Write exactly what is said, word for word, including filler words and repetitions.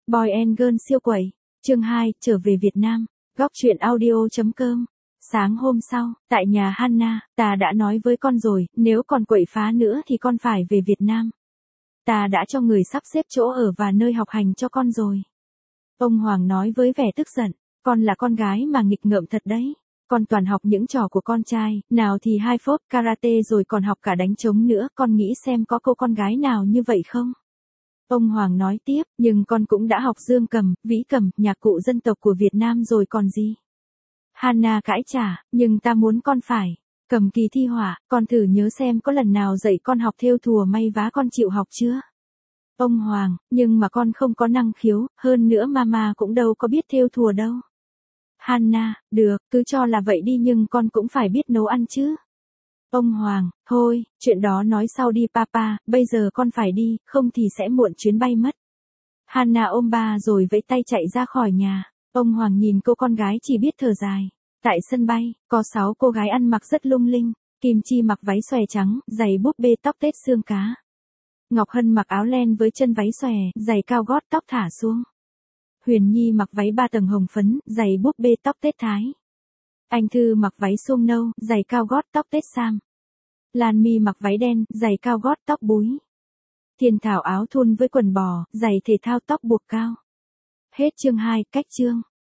Boy and Girl siêu quẩy. Chương hai, trở về Việt Nam. Góc truyện audio chấm com. Sáng hôm sau, tại nhà Hannah, ta đã nói với con rồi, nếu còn quậy phá nữa thì con phải về Việt Nam. Ta đã cho người sắp xếp chỗ ở và nơi học hành cho con rồi. Ông Hoàng nói với vẻ tức giận, con là con gái mà nghịch ngợm thật đấy. Con toàn học những trò của con trai, nào thì hai phốp karate rồi còn học cả đánh trống nữa, con nghĩ xem có cô con gái nào như vậy không? Ông Hoàng nói tiếp, nhưng con cũng đã học dương cầm, vĩ cầm, nhạc cụ dân tộc của Việt Nam rồi còn gì? Hannah cãi trả, nhưng ta muốn con phải cầm kỳ thi họa, con thử nhớ xem có lần nào dạy con học thêu thùa may vá con chịu học chưa? Ông Hoàng, nhưng mà con không có năng khiếu, hơn nữa mama cũng đâu có biết thêu thùa đâu. Hannah, được, cứ cho là vậy đi nhưng con cũng phải biết nấu ăn chứ. Ông Hoàng, thôi, chuyện đó nói sau đi papa, bây giờ con phải đi, không thì sẽ muộn chuyến bay mất. Hannah ôm ba rồi vẫy tay chạy ra khỏi nhà. Ông Hoàng nhìn cô con gái chỉ biết thở dài. Tại sân bay, có sáu cô gái ăn mặc rất lung linh. Kim Chi mặc váy xòe trắng, giày búp bê tóc tết xương cá. Ngọc Hân mặc áo len với chân váy xòe, giày cao gót tóc thả xuống. Huyền Nhi mặc váy ba tầng hồng phấn, giày búp bê tóc tết thái. Anh Thư mặc váy suông nâu, giày cao gót tóc tết sam. Lan My mặc váy đen, giày cao gót tóc búi. Thiên Thảo áo thun với quần bò, giày thể thao tóc buộc cao. Hết chương hai, cách chương.